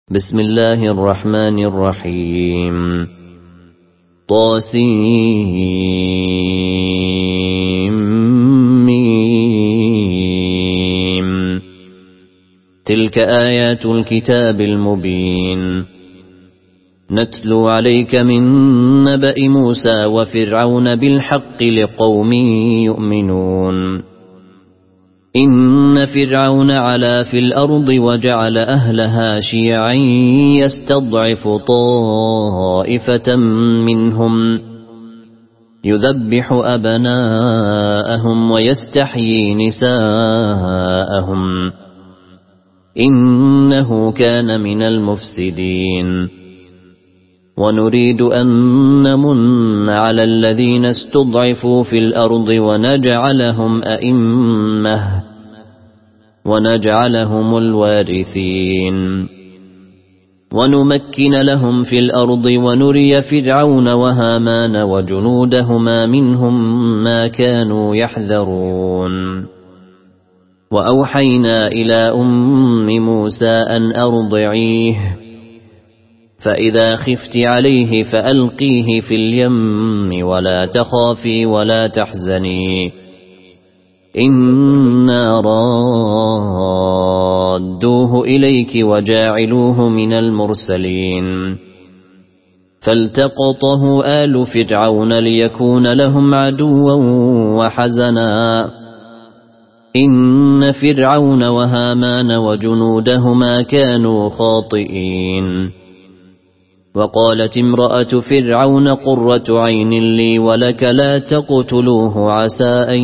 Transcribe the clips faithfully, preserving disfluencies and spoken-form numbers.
بسم الله الرحمن الرحيم طاسيم تلك آيات الكتاب المبين نتلو عليك من نبأ موسى وفرعون بالحق لقوم يؤمنون إن فرعون علا في الأرض وجعل أهلها شيعا يستضعف طائفة منهم يذبح أبناءهم ويستحيي نساءهم إنه كان من المفسدين ونريد أن نمن على الذين استضعفوا في الأرض ونجعلهم أئمة ونجعلهم الوارثين ونمكن لهم في الأرض ونري فرعون وهامان وجنودهما منهم ما كانوا يحذرون وأوحينا إلى أم موسى أن أرضعيه فإذا خفت عليه فألقيه في اليم ولا تخافي ولا تحزني إنا رادوه إليك وجاعلوه من المرسلين فالتقطه آل فرعون ليكون لهم عدوا وحزنا إن فرعون وهامان وجنودهما كانوا خاطئين وقالت امرأة فرعون قرة عين لي ولك لا تقتلوه عسى أن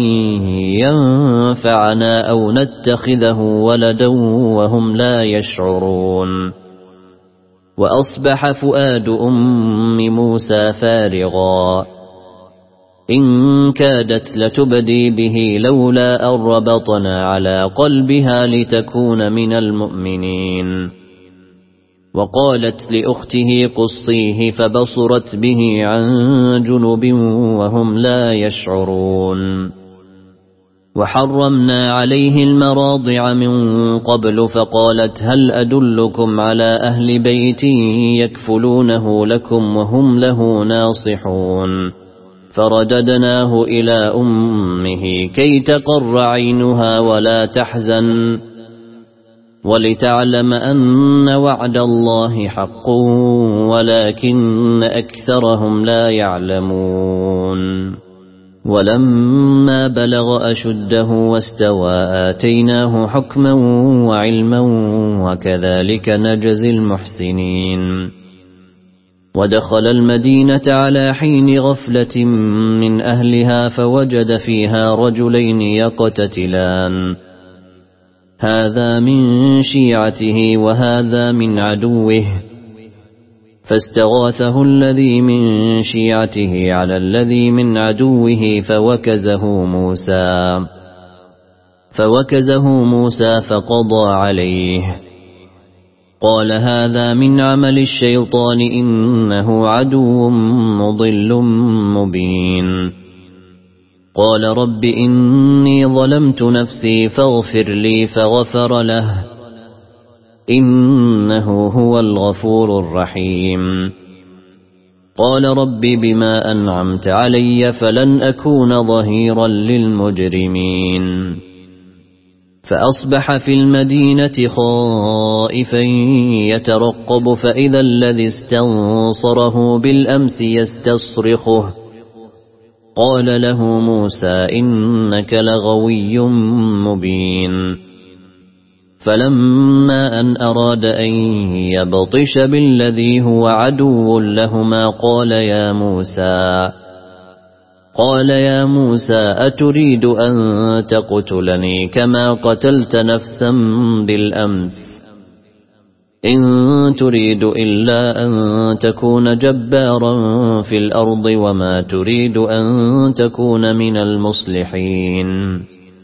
ينفعنا أو نتخذه ولدا وهم لا يشعرون وأصبح فؤاد أم موسى فارغا إن كادت لتبدي به لولا أن ربطنا على قلبها لتكون من المؤمنين وقالت لأخته قصيه فبصرت به عن جنب وهم لا يشعرون وحرمنا عليه المراضع من قبل فقالت هل أدلكم على أهل بيت يكفلونه لكم وهم له ناصحون فرددناه إلى أمه كي تقر عينها ولا تحزن ولتعلم أن وعد الله حق ولكن أكثرهم لا يعلمون ولما بلغ أشده واستوى آتيناه حكما وعلما وكذلك نجزي المحسنين ودخل المدينة على حين غفلة من أهلها فوجد فيها رجلين يقتتلان هذا من شيعته وهذا من عدوه فاستغاثه الذي من شيعته على الذي من عدوه فوكزه موسى فوكزه موسى فقضى عليه قال هذا من عمل الشيطان إنه عدو مضل مبين قال رب إني ظلمت نفسي فاغفر لي فغفر له إنه هو الغفور الرحيم قال رب بما أنعمت علي فلن أكون ظهيرا للمجرمين فأصبح في المدينة خائفا يترقب فإذا الذي استنصره بالأمس يستصرخه قال له موسى إنك لغوي مبين فلما أن أراد أن يبطش بالذي هو عدو لهما قال يا موسى قال يا موسى أتريد أن تقتلني كما قتلت نفسا بالأمس إن تريد إلا أن تكون جبارا في الأرض وما تريد أن تكون من المصلحين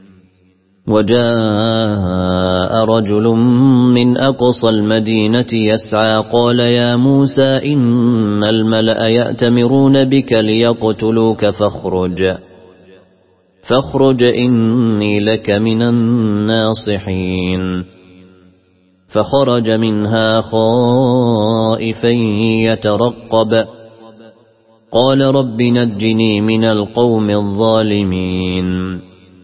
وجاء رجل من أقصى المدينة يسعى قال يا موسى إن الملأ يأتمرون بك ليقتلوك فاخرج فاخرج إني لك من الناصحين فخرج منها خائفا يترقب قال رب نجني من القوم الظالمين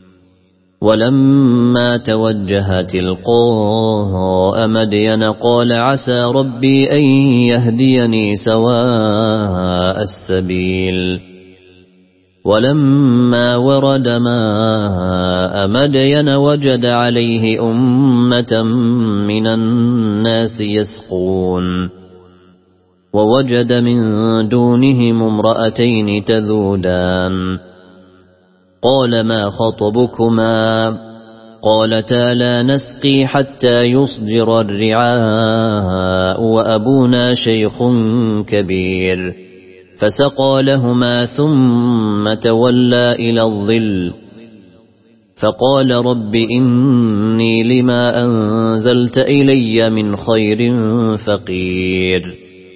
ولما توجه تلقاء مدين قال عسى ربي أن يهديني سواء السبيل ولما ورد ماء مدين وجد عليه أمة من الناس يسقون ووجد من دونهم امرأتين تذودان قال ما خطبكما قالتا لا نسقي حتى يصدر الرعاء وأبونا شيخ كبير فسقى لهما ثم تولى إلى الظل فقال رب إني لما أنزلت إلي من خير فقير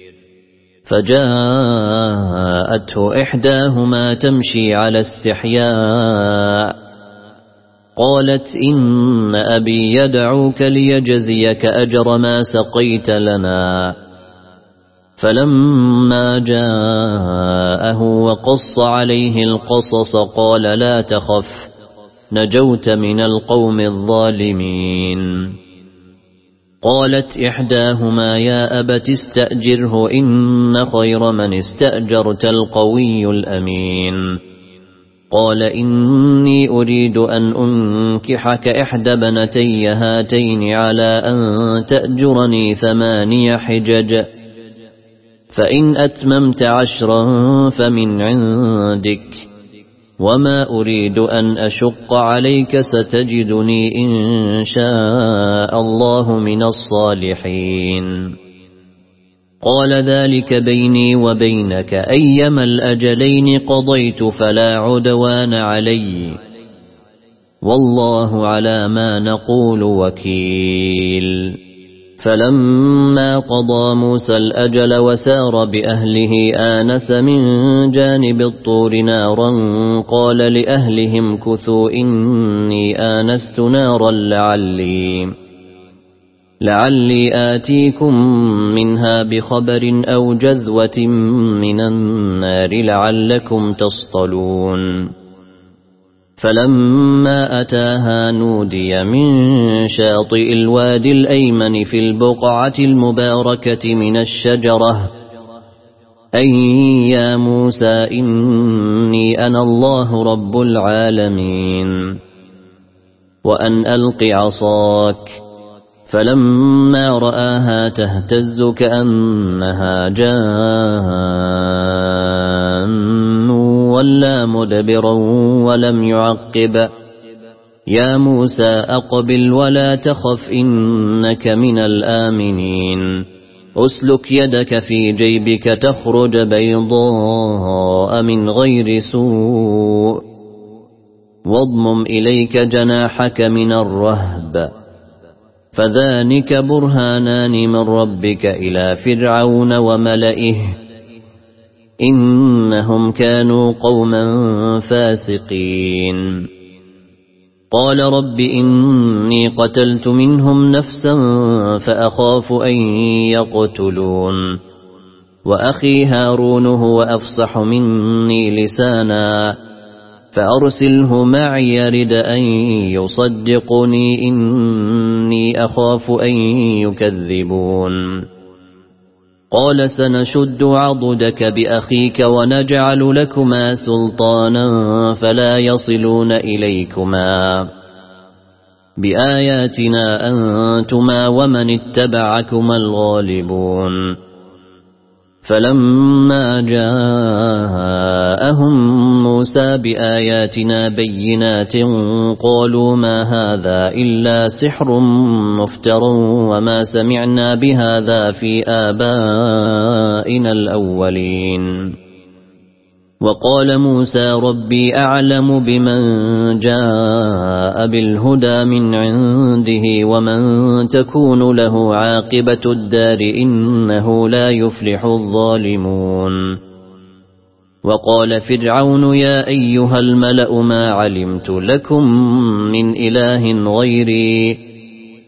فجاءته إحداهما تمشي على استحياء قالت إن أبي يدعوك ليجزيك أجر ما سقيت لنا فلما جاءه وقص عليه القصص قال لا تخف نجوت من القوم الظالمين قالت إحداهما يا أبت استأجره إن خير من استأجرت القوي الأمين قال إني أريد أن أنكحك إحدى بنتي هاتين على أن تأجرني ثماني حجج فإن أتممت عشرا فمن عندك وما أريد أن أشق عليك ستجدني إن شاء الله من الصالحين قال ذلك بيني وبينك أيما الأجلين قضيت فلا عدوان علي والله على ما نقول وكيل فلما قضى موسى الأجل وسار بأهله آنس من جانب الطور نارا قال لأهلهم كثوا إني آنست نارا لعلي لعلي آتيكم منها بخبر أو جذوة من النار لعلكم تصطلون فلما أتاها نودي من شاطئ الوادي الأيمن في البقعة المباركة من الشجرة أي يا موسى إني أنا الله رب العالمين وأن ألق عصاك فلما رآها تهتز كأنها جان ولا مدبرا ولم يعقب يا موسى أقبل ولا تخف إنك من الآمنين أسلك يدك في جيبك تخرج بيضاء من غير سوء واضمم إليك جناحك من الرهب فذلك برهانان من ربك إلى فرعون وملئه إنهم كانوا قوما فاسقين قال رب إني قتلت منهم نفسا فأخاف أن يقتلون وأخي هارون هو أفصح مني لسانا فأرسله معي يرد أن يصدقني إني أخاف أن يكذبون قال سنشد عضدك بأخيك ونجعل لكما سلطانا فلا يصلون إليكما بآياتنا أنتما ومن اتبعكما الغالبون فلما جاءهم موسى بآياتنا بينات قالوا ما هذا إلا سحر مفتر وما سمعنا بهذا في آبائنا الأولين وقال موسى ربي أعلم بمن جاء بالهدى من عنده ومن تكون له عاقبة الدار إنه لا يفلح الظالمون وقال فرعون يا أيها الملأ ما علمت لكم من إله غيري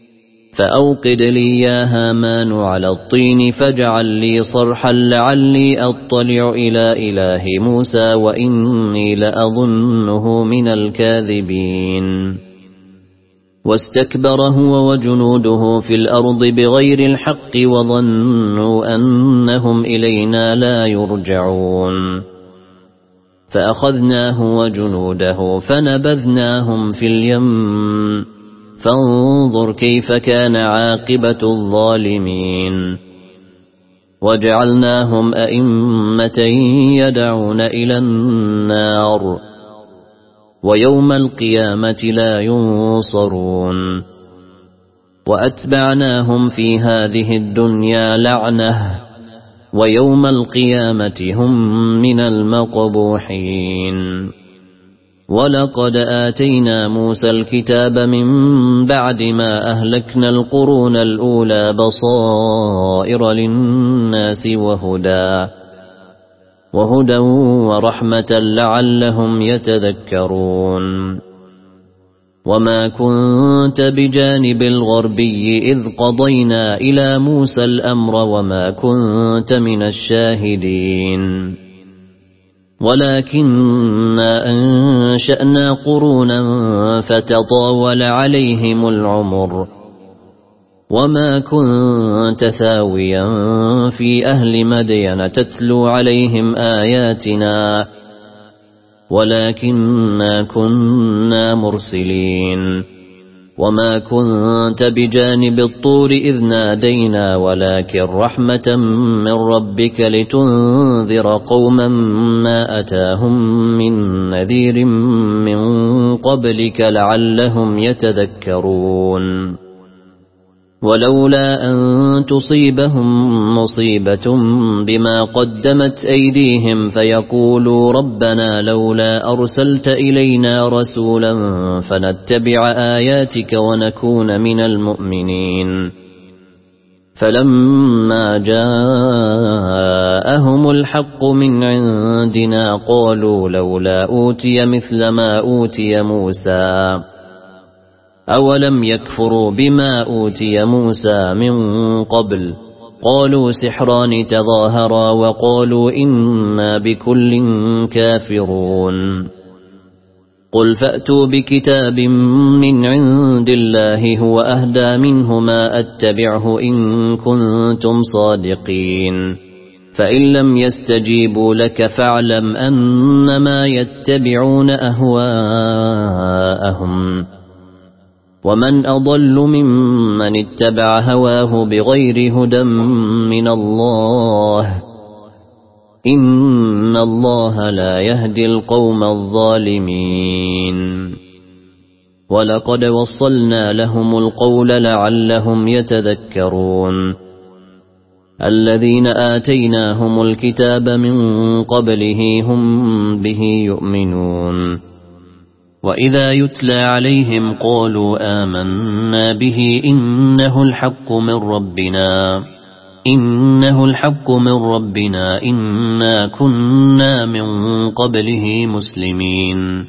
فأوقد لي يا هامان على الطين فاجعل لي صرحا لعلي أطلع إلى إله موسى وإني لأظنه من الكاذبين واستكبر هو وجنوده في الأرض بغير الحق وظنوا أنهم إلينا لا يرجعون فأخذناه وجنوده فنبذناهم في اليم فانظر كيف كان عاقبة الظالمين وجعلناهم أئمة يدعون إلى النار ويوم القيامة لا ينصرون وأتبعناهم في هذه الدنيا لعنة ويوم القيامة هم من المقبوحين ولقد آتينا موسى الكتاب من بعد ما أهلكنا القرون الأولى بصائر للناس وهدى وهدى ورحمة لعلهم يتذكرون وما كنت بجانب الغربي إذ قضينا إلى موسى الأمر وما كنت من الشاهدين ولكننا أنشأنا قرونا فتطاول عليهم العمر وما كنت ثاويا في أهل مدين تتلو عليهم آياتنا ولكننا كنا مرسلين وما كنت بجانب الطور إذ نادينا ولكن رحمة من ربك لتنذر قوما ما أتاهم من نذير من قبلك لعلهم يتذكرون ولولا أن تصيبهم مصيبة بما قدمت أيديهم فيقولوا ربنا لولا أرسلت إلينا رسولا فنتبع آياتك ونكون من المؤمنين فلما جاءهم الحق من عندنا قالوا لولا أوتي مثل ما أوتي موسى أولم يكفروا بما أوتي موسى من قبل قالوا سحران تظاهرا وقالوا إنا بكل كافرون قل فأتوا بكتاب من عند الله هو أهدى منهما أتبعه إن كنتم صادقين فإن لم يستجيبوا لك فاعلم أنما يتبعون أهواءهم ومن أضل ممن اتبع هواه بغير هدى من الله إن الله لا يهدي القوم الظالمين ولقد وصلنا لهم القول لعلهم يتذكرون الذين آتيناهم الكتاب من قبله هم به يؤمنون وإذا يتلى عليهم قالوا آمنا به إنه الحق من ربنا إنه الحق من ربنا إنا كنا من قبله مسلمين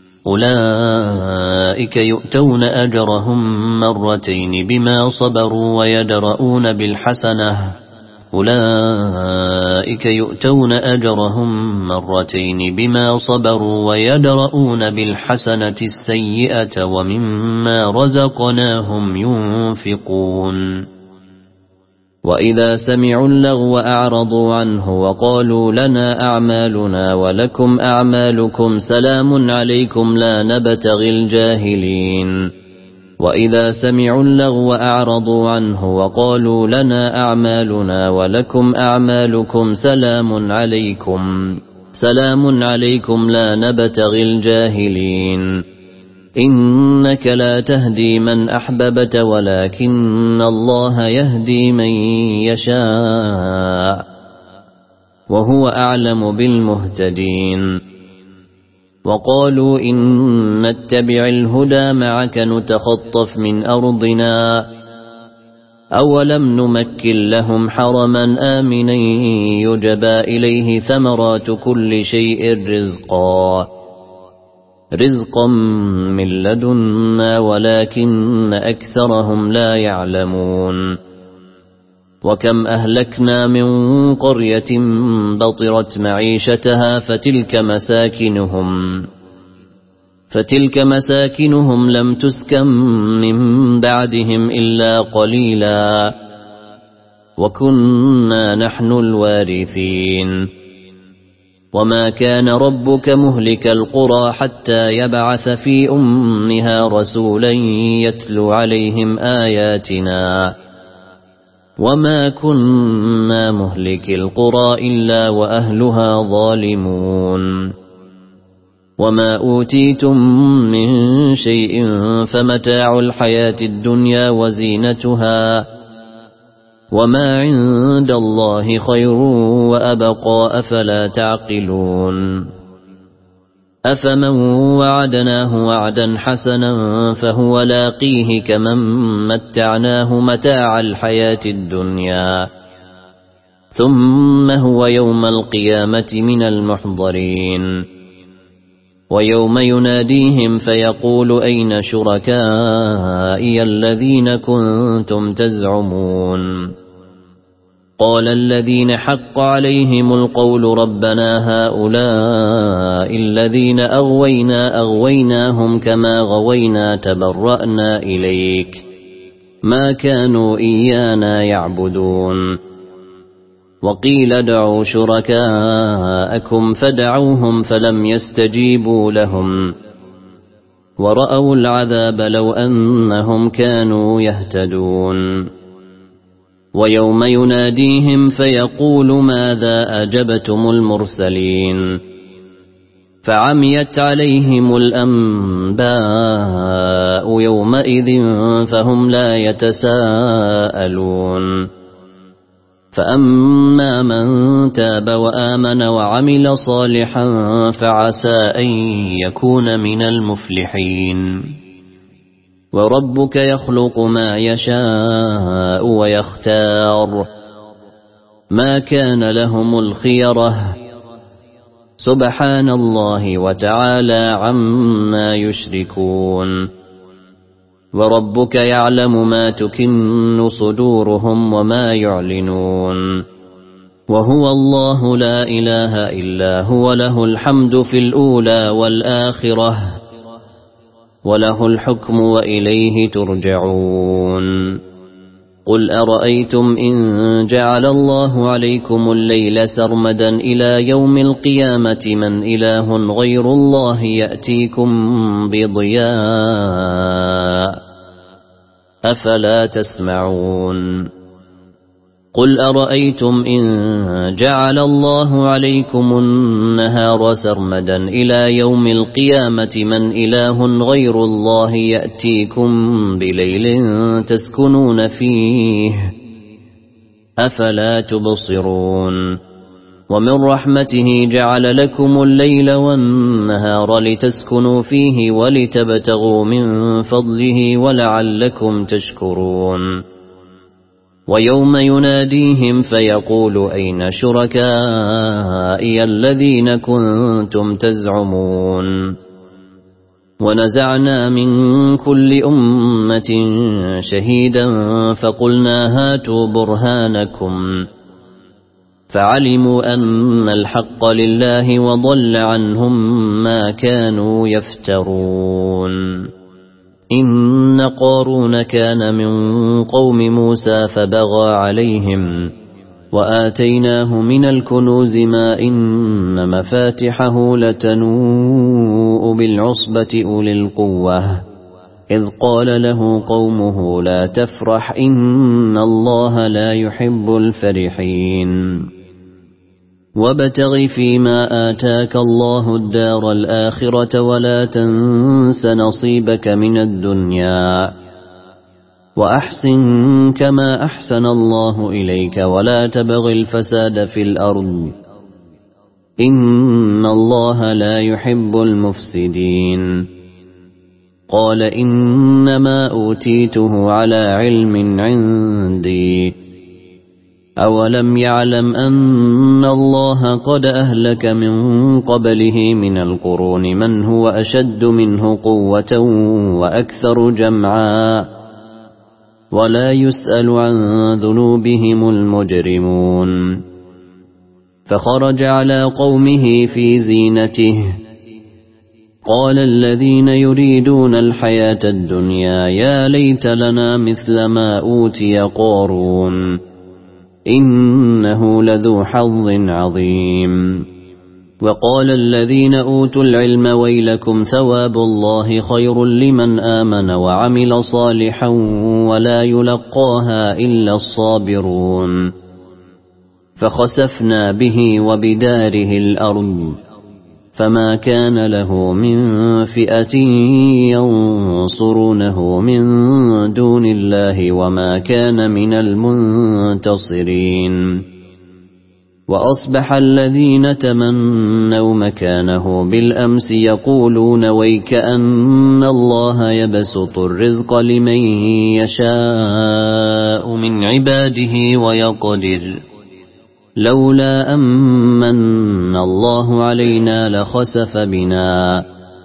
أولئك يؤتون أجرهم مرتين بما صبروا ويدرؤون بالحسنة أولئك يؤتون أجرهم مرتين بما صبروا ويدرؤون بالحسنة السيئة ومما رزقناهم ينفقون وإذا سمعوا اللغو أعرضوا عنه وقالوا لنا أعمالنا ولكم أعمالكم سلام عليكم لا نبتغي الجاهلين وإذا سمعوا اللغو أعرضوا عنه وقالوا لنا أعمالنا ولكم أعمالكم سلام عليكم سلام عليكم لا نبتغي الجاهلين إنك لا تهدي من أحببت ولكن الله يهدي من يشاء وهو أعلم بالمهتدين وقالوا إن نتبع الهدى معك نتخطف من أرضنا أولم نمكن لهم حرما آمنا يجبى إليه ثمرات كل شيء رزقا رزقا من لدنا ولكن أكثرهم لا يعلمون وكم أهلكنا من قرية بطرت معيشتها فتلك مساكنهم فتلك مساكنهم لم تسكن من بعدهم إلا قليلا وكنا نحن الوارثين وما كان ربك مهلك القرى حتى يبعث في أمها رسولا يتلو عليهم آياتنا وما كنا مهلك القرى إلا وأهلها ظالمون وما أوتيتم من شيء فمتاع الحياة الدنيا وزينتها وما عند الله خير وأبقى أفلا تعقلون أفمن وعدناه وعدا حسنا فهو لاقيه كمن متعناه متاع الحياة الدنيا ثم هو يوم القيامة من المحضرين ويوم يناديهم فيقول أين شركائي الذين كنتم تزعمون قال الذين حق عليهم القول ربنا هؤلاء الذين أغوينا أغويناهم كما غوينا تبرأنا إليك ما كانوا إيانا يعبدون وقيل ادعوا شركاءكم فدعوهم فلم يستجيبوا لهم ورأوا العذاب لو أنهم كانوا يهتدون ويوم يناديهم فيقول ماذا أجبتم المرسلين فعميت عليهم الأنباء يومئذ فهم لا يتساءلون فأما من تاب وآمن وعمل صالحا فعسى أن يكون من المفلحين وربك يخلق ما يشاء ويختار ما كان لهم الخيرة سبحان الله وتعالى عما يشركون وربك يعلم ما تكن صدورهم وما يعلنون وهو الله لا إله إلا هو له الحمد في الأولى والآخرة وله الحكم وإليه ترجعون قل أرأيتم إن جعل الله عليكم الليل سرمدا إلى يوم القيامة من إله غير الله يأتيكم بضياء أفلا تسمعون قل أرأيتم إن جعل الله عليكم النهار سرمدا إلى يوم القيامة من إله غير الله يأتيكم بليل تسكنون فيه أفلا تبصرون ومن رحمته جعل لكم الليل والنهار لتسكنوا فيه ولتبتغوا من فضله ولعلكم تشكرون ويوم يناديهم فيقول أين شركائي الذين كنتم تزعمون ونزعنا من كل أمة شهيدا فقلنا هاتوا برهانكم فعلموا أن الحق لله وضل عنهم ما كانوا يفترون إن قارون كان من قوم موسى فبغى عليهم وآتيناه من الكنوز ما إن مفاتحه لتنوء بالعصبة أولي القوة إذ قال له قومه لا تفرح إن الله لا يحب الفرحين وابتغ فيما آتاك الله الدار الآخرة ولا تنس نصيبك من الدنيا وأحسن كما أحسن الله إليك ولا تبغ الفساد في الأرض إن الله لا يحب المفسدين قال إنما أوتيته على علم عندي أولم يعلم أن الله قد أهلك من قبله من القرون من هو أشد منه قوة وأكثر جمعا ولا يسأل عن ذنوبهم المجرمون فخرج على قومه في زينته قال الذين يريدون الحياة الدنيا يا ليت لنا مثل ما أوتي قارون إنه لذو حظ عظيم وقال الذين أوتوا العلم ويلكم ثواب الله خير لمن آمن وعمل صالحا ولا يلقاها إلا الصابرون فخسفنا به وبداره الأرض فما كان له من فئة ينصرونه من دون الله وما كان من المنتصرين وأصبح الذين تمنوا مكانه بالأمس يقولون ويكأن الله يبسط الرزق لمن يشاء من عباده ويقدر لولا أمن الله علينا لخسف بنا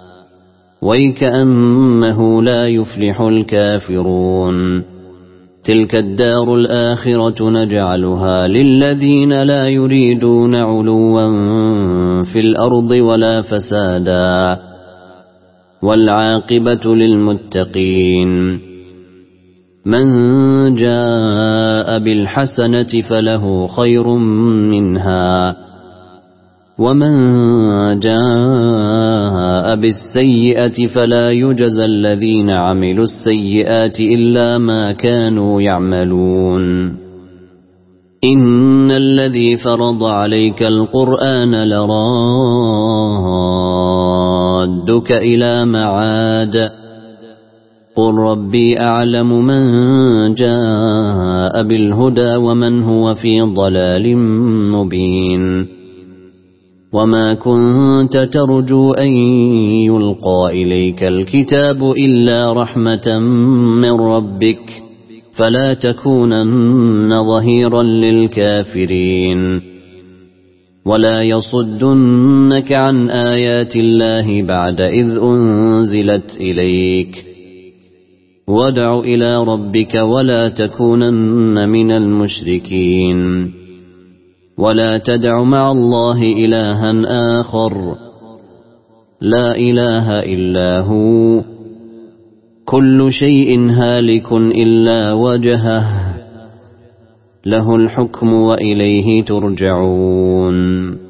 ويكأنه لا يفلح الكافرون تلك الدار الآخرة نجعلها للذين لا يريدون علوا في الأرض ولا فسادا والعاقبة للمتقين من جاء بالحسنة فله خير منها ومن جاء بالسيئة فلا يجزى الذين عملوا السيئات إلا ما كانوا يعملون إن الذي فرض عليك القرآن لرادك إلى معاد قل ربي أعلم من جاء بالهدى ومن هو في ضلال مبين وما كنت ترجو أن يلقى إليك الكتاب إلا رحمة من ربك فلا تكونن ظهيرا للكافرين ولا يصدنك عن آيات الله بعد إذ أنزلت إليك وادع إلى ربك ولا تكونن من المشركين ولا تدع مع الله إلها آخر لا إله إلا هو كل شيء هالك إلا وجهه له الحكم وإليه ترجعون